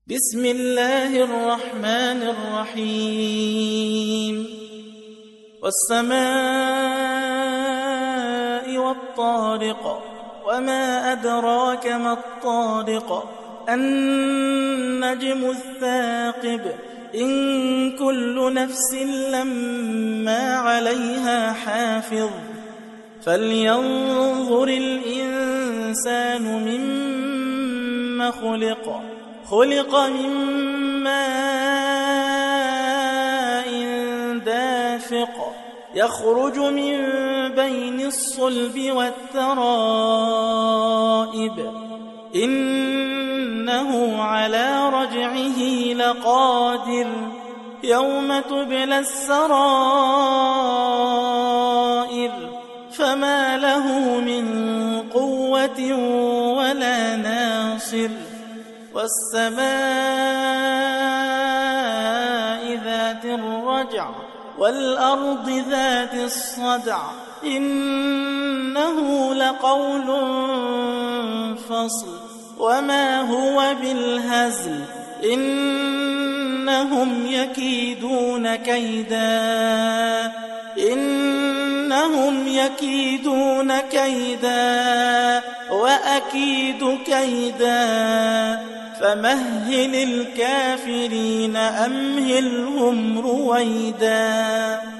بسم الله الرحمن الرحيم والسماء والطارق وما أدراك ما الطارق النجم الثاقب إن كل نفس لما عليها حافظ فلينظر الإنسان مما خلق من ماء دافق يخرج من بين الصلب والترائب إنه على رجعه لقادر يوم تبلى السرائر فما له من قوة ولا ناصر والسماء ذات الرجع والأرض ذات الصدع إنه لقول فصل وما هو بالهزل إنهم يكيدون كيدا وأكيد كيدا فمهل الكافرين أمهلهم رويدا